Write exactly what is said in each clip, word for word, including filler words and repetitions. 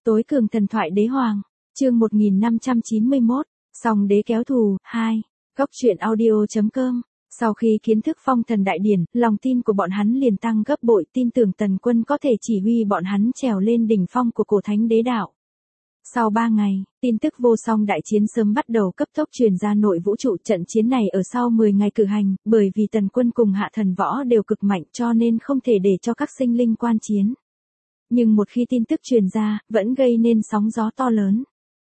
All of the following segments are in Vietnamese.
Tối cường thần thoại đế hoàng, chương một nghìn năm trăm chín mươi mốt, Song đế kéo thù, hai, góc truyện audio chấm com. Sau khi kiến thức phong thần đại điển, lòng tin của bọn hắn liền tăng gấp bội, tin tưởng Tần Quân có thể chỉ huy bọn hắn trèo lên đỉnh phong của cổ thánh đế đạo. Sau ba ngày, tin tức vô song đại chiến sớm bắt đầu cấp tốc truyền ra nội vũ trụ. Trận chiến này ở sau mười ngày cử hành, bởi vì Tần Quân cùng Hạ Thần Võ đều cực mạnh cho nên không thể để cho các sinh linh quan chiến. Nhưng một khi tin tức truyền ra, vẫn gây nên sóng gió to lớn.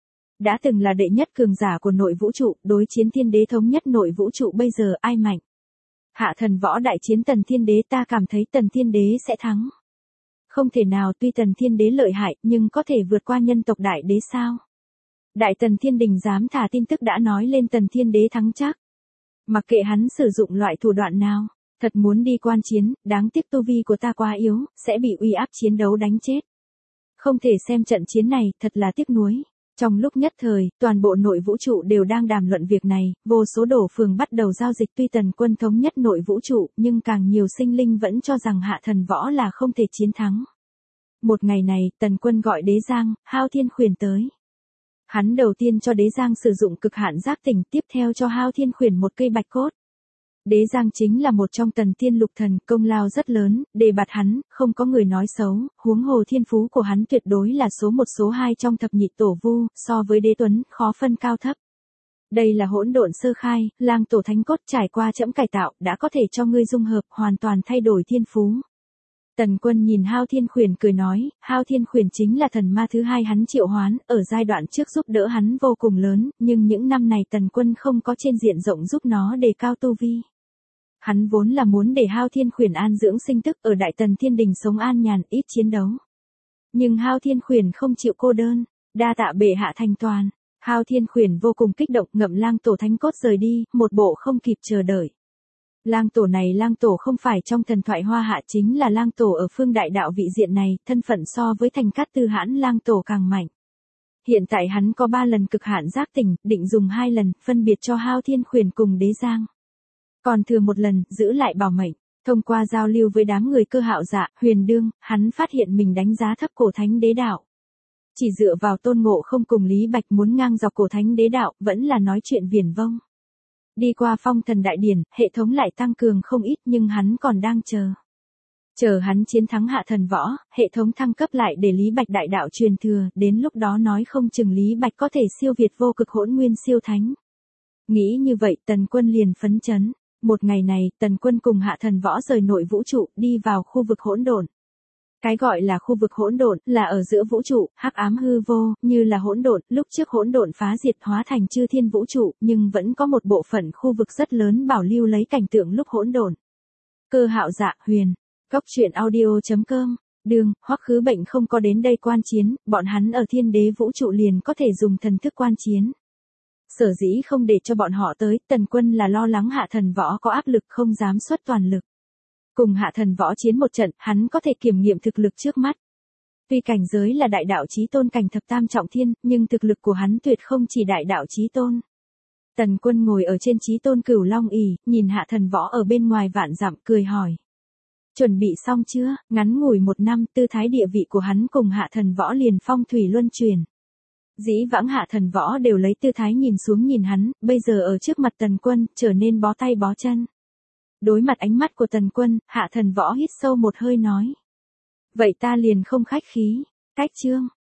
Đã từng là đệ nhất cường giả của nội vũ trụ, đối chiến thiên đế thống nhất nội vũ trụ, bây giờ ai mạnh? Hạ Thần Võ đại chiến Tần Thiên Đế, ta cảm thấy Tần Thiên Đế sẽ thắng. Không thể nào, tuy Tần Thiên Đế lợi hại, nhưng có thể vượt qua nhân tộc đại đế sao? Đại Tần Thiên Đình dám thả tin tức đã nói lên Tần Thiên Đế thắng chắc. Mặc kệ hắn sử dụng loại thủ đoạn nào, thật muốn đi quan chiến, đáng tiếc tu vi của ta quá yếu, sẽ bị uy áp chiến đấu đánh chết. Không thể xem trận chiến này, thật là tiếc nuối. Trong lúc nhất thời, toàn bộ nội vũ trụ đều đang đàm luận việc này, vô số đổ phường bắt đầu giao dịch. Tuy Tần Quân thống nhất nội vũ trụ, nhưng càng nhiều sinh linh vẫn cho rằng Hạ Thần Võ là không thể chiến thắng. Một ngày này, Tần Quân gọi Đế Giang, Hao Thiên Khuyển tới. Hắn đầu tiên cho Đế Giang sử dụng cực hạn giác tỉnh, tiếp theo cho Hao Thiên Khuyển một cây bạch cốt. Đế Giang chính là một trong Tần Tiên Lục Thần, công lao rất lớn, đề bạt hắn, không có người nói xấu, huống hồ thiên phú của hắn tuyệt đối là số một số hai trong thập nhị tổ vu, so với Đế Tuấn, khó phân cao thấp. Đây là hỗn độn sơ khai, lang tổ thánh cốt trải qua trẫm cải tạo, đã có thể cho ngươi dung hợp, hoàn toàn thay đổi thiên phú. Tần Quân nhìn Hao Thiên Khuyển cười nói, Hao Thiên Khuyển chính là thần ma thứ hai hắn triệu hoán, ở giai đoạn trước giúp đỡ hắn vô cùng lớn, nhưng những năm này Tần Quân không có trên diện rộng giúp nó đề cao tu vi. Hắn vốn là muốn để Hao Thiên Khuyển an dưỡng sinh tức, ở Đại Tần Thiên Đình sống an nhàn, ít chiến đấu. Nhưng Hao Thiên Khuyển không chịu cô đơn, đa tạ bệ hạ thành toàn. Hao Thiên Khuyển vô cùng kích động, ngậm lang tổ thánh cốt rời đi, một bộ không kịp chờ đợi. Lang tổ này lang tổ không phải trong thần thoại Hoa Hạ, chính là lang tổ ở phương đại đạo vị diện này, thân phận so với Thành Cát Tư Hãn lang tổ càng mạnh. Hiện tại hắn có ba lần cực hạn giác tỉnh, định dùng hai lần, phân biệt cho Hao Thiên Khuyển cùng Đế Giang. Còn thừa một lần, giữ lại bảo mệnh. Thông qua giao lưu với đám người Cơ Hạo Dạ, Huyền Đương, hắn phát hiện mình đánh giá thấp cổ thánh đế đạo. Chỉ dựa vào Tôn Ngộ Không cùng Lý Bạch muốn ngang dọc cổ thánh đế đạo, vẫn là nói chuyện viển vông. Đi qua phong thần đại điển, hệ thống lại tăng cường không ít, nhưng hắn còn đang chờ. Chờ hắn chiến thắng Hạ Thần Võ, hệ thống thăng cấp lại để Lý Bạch đại đạo truyền thừa, đến lúc đó nói không chừng Lý Bạch có thể siêu việt vô cực hỗn nguyên siêu thánh. Nghĩ như vậy, Tần Quân liền phấn chấn. Một ngày này, Tần Quân cùng Hạ Thần Võ rời nội vũ trụ, đi vào khu vực hỗn độn. Cái gọi là khu vực hỗn độn là ở giữa vũ trụ, hắc ám hư vô, như là hỗn độn, lúc trước hỗn độn phá diệt hóa thành chư thiên vũ trụ, nhưng vẫn có một bộ phận khu vực rất lớn bảo lưu lấy cảnh tượng lúc hỗn độn. Cơ Hạo Dạ, Huyền, góc truyện audio chấm com. Đường, Hoắc Khứ Bệnh không có đến đây quan chiến, bọn hắn ở thiên đế vũ trụ liền có thể dùng thần thức quan chiến. Sở dĩ không để cho bọn họ tới, Tần Quân là lo lắng Hạ Thần Võ có áp lực không dám xuất toàn lực. Cùng Hạ Thần Võ chiến một trận, hắn có thể kiểm nghiệm thực lực trước mắt. Tuy cảnh giới là đại đạo chí tôn cảnh thập tam trọng thiên, nhưng thực lực của hắn tuyệt không chỉ đại đạo chí tôn. Tần Quân ngồi ở trên chí tôn cửu long ỷ, nhìn Hạ Thần Võ ở bên ngoài vạn dặm, cười hỏi. Chuẩn bị xong chưa? Ngắn ngủi một năm, tư thái địa vị của hắn cùng Hạ Thần Võ liền phong thủy luân chuyển. Dĩ vãng Hạ Thần Võ đều lấy tư thái nhìn xuống nhìn hắn, bây giờ ở trước mặt Tần Quân, trở nên bó tay bó chân. Đối mặt ánh mắt của Tần Quân, Hạ Thần Võ hít sâu một hơi nói. Vậy ta liền không khách khí. Cách chương,